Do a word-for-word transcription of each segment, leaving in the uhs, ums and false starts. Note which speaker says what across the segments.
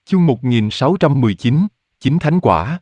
Speaker 1: Chương một nghìn sáu trăm mười chín, Chín Thánh Quả.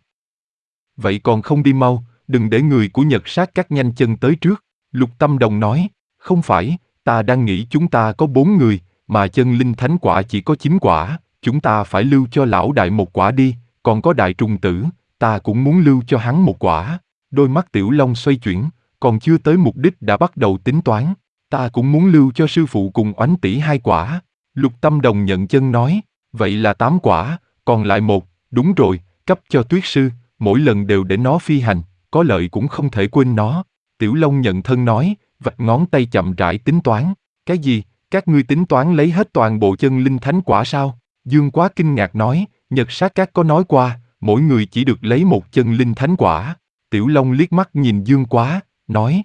Speaker 1: Vậy còn không đi mau, đừng để người của Nhật Sát Các nhanh chân tới trước. Lục Tâm Đồng nói, không phải, ta đang nghĩ chúng ta có bốn người, mà chân linh thánh quả chỉ có chín quả, chúng ta phải lưu cho lão đại một quả đi, còn có đại trùng tử, ta cũng muốn lưu cho hắn một quả. Đôi mắt Tiểu Long xoay chuyển, còn chưa tới mục đích đã bắt đầu tính toán, ta cũng muốn lưu cho sư phụ cùng Oánh tỷ hai quả. Lục Tâm Đồng nhận chân nói, vậy là tám quả, còn lại một, đúng rồi, cấp cho Tuyết sư, mỗi lần đều để nó phi hành, có lợi cũng không thể quên nó. Tiểu Long nhận thân nói, vạch ngón tay chậm rãi tính toán, cái gì, các ngươi tính toán lấy hết toàn bộ chân linh thánh quả sao? Dương Quá kinh ngạc nói, Nhật Sát Các có nói qua, mỗi người chỉ được lấy một chân linh thánh quả. Tiểu Long liếc mắt nhìn Dương Quá, nói,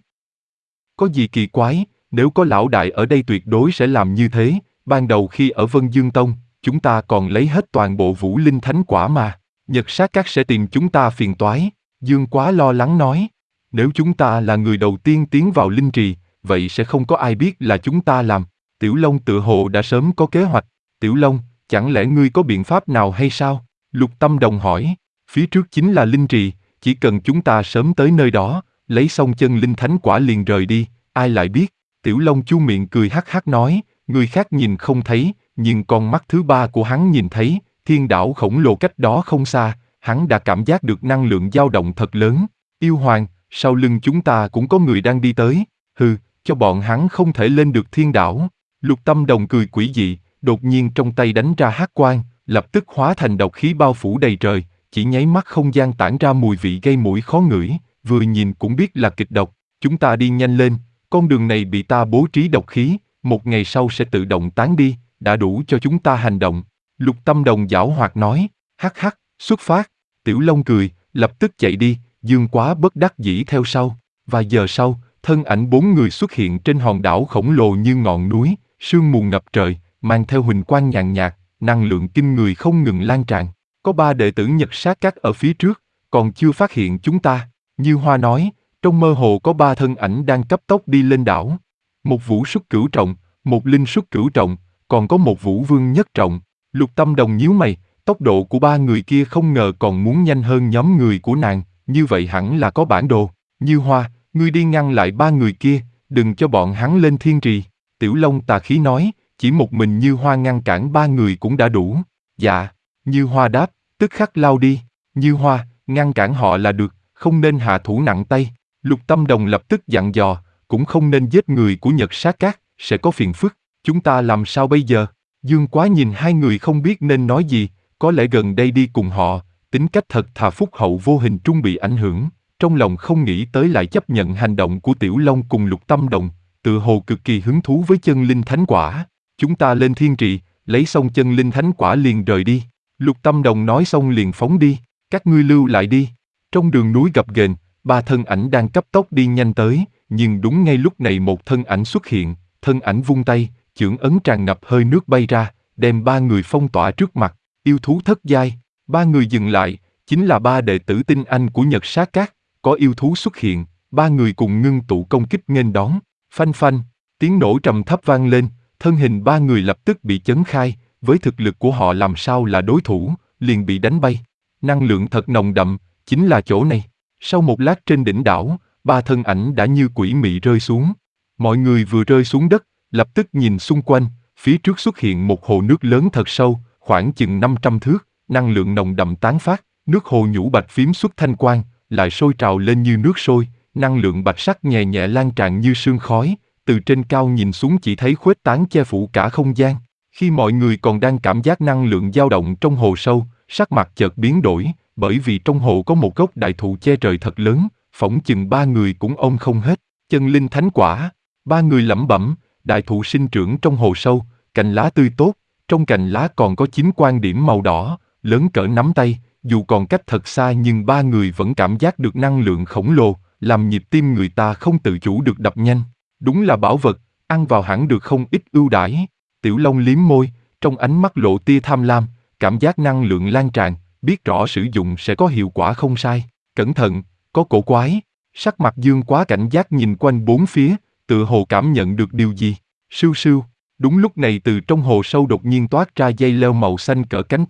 Speaker 1: có gì kỳ quái, nếu có lão đại ở đây tuyệt đối sẽ làm như thế, ban đầu khi ở Vân Dương Tông, chúng ta còn lấy hết toàn bộ vũ linh thánh quả mà, Nhật Sát Các sẽ tìm chúng ta phiền toái. Dương Quá lo lắng nói, nếu chúng ta là người đầu tiên tiến vào linh trì, vậy sẽ không có ai biết là chúng ta làm. Tiểu Long tự hồ đã sớm có kế hoạch. Tiểu Long, chẳng lẽ ngươi có biện pháp nào hay sao? Lục Tâm Đồng hỏi, phía trước chính là linh trì, chỉ cần chúng ta sớm tới nơi đó, lấy xong chân linh thánh quả liền rời đi, ai lại biết? Tiểu Long chu miệng cười hắc hắc nói, người khác nhìn không thấy, nhưng con mắt thứ ba của hắn nhìn thấy, thiên đảo khổng lồ cách đó không xa, hắn đã cảm giác được năng lượng dao động thật lớn. Yêu Hoàng, sau lưng chúng ta cũng có người đang đi tới, hừ, cho bọn hắn không thể lên được thiên đảo. Lục Tâm Đồng cười quỷ dị, đột nhiên trong tay đánh ra hắc quang, lập tức hóa thành độc khí bao phủ đầy trời, chỉ nháy mắt không gian tản ra mùi vị gây mũi khó ngửi, vừa nhìn cũng biết là kịch độc. Chúng ta đi nhanh lên, con đường này bị ta bố trí độc khí, một ngày sau sẽ tự động tán đi, đã đủ cho chúng ta hành động. Lục Tâm Đồng giảo hoạt nói, hắc hắc, xuất phát. Tiểu Long cười, lập tức chạy đi, Dương Quá bất đắc dĩ theo sau. Vài giờ sau, thân ảnh bốn người xuất hiện trên hòn đảo khổng lồ như ngọn núi, sương mù ngập trời, mang theo huỳnh quang nhàn nhạt, năng lượng kinh người không ngừng lan tràn. Có ba đệ tử Nhật Sát Các ở phía trước, còn chưa phát hiện chúng ta. Như Hoa nói, trong mơ hồ có ba thân ảnh đang cấp tốc đi lên đảo. Một vũ xuất cửu trọng, một linh xuất cửu trọng, còn có một vũ vương nhất trọng. Lục Tâm Đồng nhíu mày, tốc độ của ba người kia không ngờ còn muốn nhanh hơn nhóm người của nàng, như vậy hẳn là có bản đồ. Như Hoa, ngươi đi ngăn lại ba người kia, đừng cho bọn hắn lên thiên trì. Tiểu Long tà khí nói, chỉ một mình Như Hoa ngăn cản ba người cũng đã đủ. Dạ, Như Hoa đáp, tức khắc lao đi. Như Hoa, ngăn cản họ là được, không nên hạ thủ nặng tay. Lục Tâm Đồng lập tức dặn dò, cũng không nên giết người của Nhật Sát Các, sẽ có phiền phức. Chúng ta làm sao bây giờ? Dương Quá nhìn hai người không biết nên nói gì, có lẽ gần đây đi cùng họ, tính cách thật thà phúc hậu vô hình trung bị ảnh hưởng, trong lòng không nghĩ tới lại chấp nhận hành động của Tiểu Long cùng Lục Tâm Đồng, tự hồ cực kỳ hứng thú với chân linh thánh quả. Chúng ta lên thiên trì, lấy xong chân linh thánh quả liền rời đi. Lục Tâm Đồng nói xong liền phóng đi, các ngươi lưu lại đi. Trong đường núi gập ghềnh, ba thân ảnh đang cấp tốc đi nhanh tới, nhưng đúng ngay lúc này một thân ảnh xuất hiện, thân ảnh vung tay, chưởng ấn tràn ngập hơi nước bay ra, đem ba người phong tỏa trước mặt. Yêu thú thất giai, ba người dừng lại, chính là ba đệ tử tinh anh của Nhật Sát Các. Có yêu thú xuất hiện, ba người cùng ngưng tụ công kích nghênh đón. Phanh phanh, tiếng nổ trầm thấp vang lên, thân hình ba người lập tức bị chấn khai, với thực lực của họ làm sao là đối thủ, liền bị đánh bay. Năng lượng thật nồng đậm, chính là chỗ này. Sau một lát trên đỉnh đảo, ba thân ảnh đã như quỷ mị rơi xuống. Mọi người vừa rơi xuống đất, lập tức nhìn xung quanh, phía trước xuất hiện một hồ nước lớn thật sâu, khoảng chừng năm trăm thước, năng lượng nồng đậm tán phát, nước hồ nhũ bạch phím xuất thanh quang, lại sôi trào lên như nước sôi, năng lượng bạch sắc nhẹ nhẹ lan tràn như sương khói, từ trên cao nhìn xuống chỉ thấy khuếch tán che phủ cả không gian. Khi mọi người còn đang cảm giác năng lượng dao động trong hồ sâu, sắc mặt chợt biến đổi, bởi vì trong hồ có một gốc đại thụ che trời thật lớn, phỏng chừng ba người cũng ôm không hết. Chân linh thánh quả, ba người lẩm bẩm, đại thụ sinh trưởng trong hồ sâu, cành lá tươi tốt, trong cành lá còn có chín quan điểm màu đỏ, lớn cỡ nắm tay, dù còn cách thật xa nhưng ba người vẫn cảm giác được năng lượng khổng lồ, làm nhịp tim người ta không tự chủ được đập nhanh. Đúng là bảo vật, ăn vào hẳn được không ít ưu đãi. Tiểu Long liếm môi, trong ánh mắt lộ tia tham lam, cảm giác năng lượng lan tràn, biết rõ sử dụng sẽ có hiệu quả không sai. Cẩn thận, có cổ quái. Sắc mặt Dương Quá cảnh giác nhìn quanh bốn phía, tự hồ cảm nhận được điều gì. Sưu sưu, đúng lúc này từ trong hồ sâu đột nhiên toát ra dây leo màu xanh cỡ cánh tay,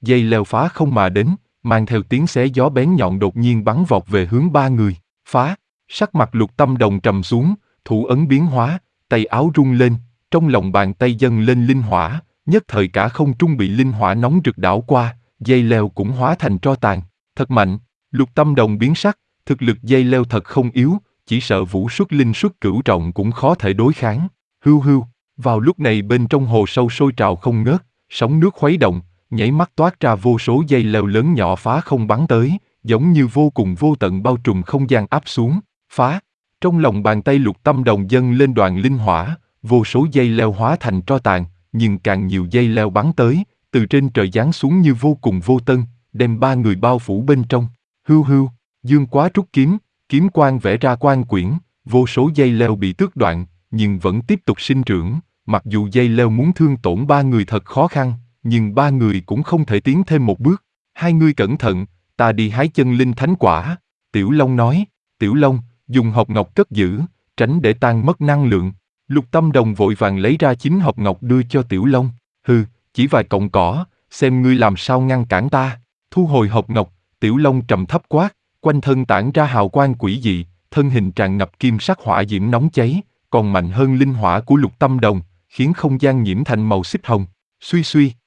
Speaker 1: dây leo phá không mà đến, mang theo tiếng xé gió bén nhọn đột nhiên bắn vọt về hướng ba người. Phá! Sắc mặt Lục Tâm Đồng trầm xuống, thủ ấn biến hóa, tay áo rung lên, trong lòng bàn tay dâng lên linh hỏa, nhất thời cả không trung bị linh hỏa nóng rực đảo qua, dây leo cũng hóa thành tro tàn. Thật mạnh! Lục Tâm Đồng biến sắc, thực lực dây leo thật không yếu, chỉ sợ vũ xuất linh xuất cửu trọng cũng khó thể đối kháng. Hưu hưu! Vào lúc này bên trong hồ sâu sôi trào không ngớt, sóng nước khuấy động, nhảy mắt toát ra vô số dây leo lớn nhỏ phá không bắn tới, giống như vô cùng vô tận bao trùm không gian áp xuống. Phá! Trong lòng bàn tay Lục Tâm Đồng dâng lên đoàn linh hỏa, vô số dây leo hóa thành tro tàn, nhưng càng nhiều dây leo bắn tới, từ trên trời giáng xuống như vô cùng vô tân, đem ba người bao phủ bên trong. Hưu hưu! Dương Quá rút kiếm, kiếm quang vẽ ra quang quyển, vô số dây leo bị tước đoạn, nhưng vẫn tiếp tục sinh trưởng. Mặc dù dây leo muốn thương tổn ba người thật khó khăn, nhưng ba người cũng không thể tiến thêm một bước. Hai người cẩn thận, ta đi hái chân linh thánh quả. Tiểu Long nói, Tiểu Long, dùng hộp ngọc cất giữ, tránh để tan mất năng lượng. Lục Tâm Đồng vội vàng lấy ra chín hộp ngọc đưa cho Tiểu Long. Hừ, chỉ vài cọng cỏ, xem ngươi làm sao ngăn cản ta. Thu hồi hộp ngọc, Tiểu Long trầm thấp quát, quanh thân tản ra hào quang quỷ dị, thân hình tràn ngập kim sắc hỏa diễm nóng cháy, còn mạnh hơn linh hỏa của Lục Tâm Đồng, khiến không gian nhiễm thành màu xích hồng. Suy suy,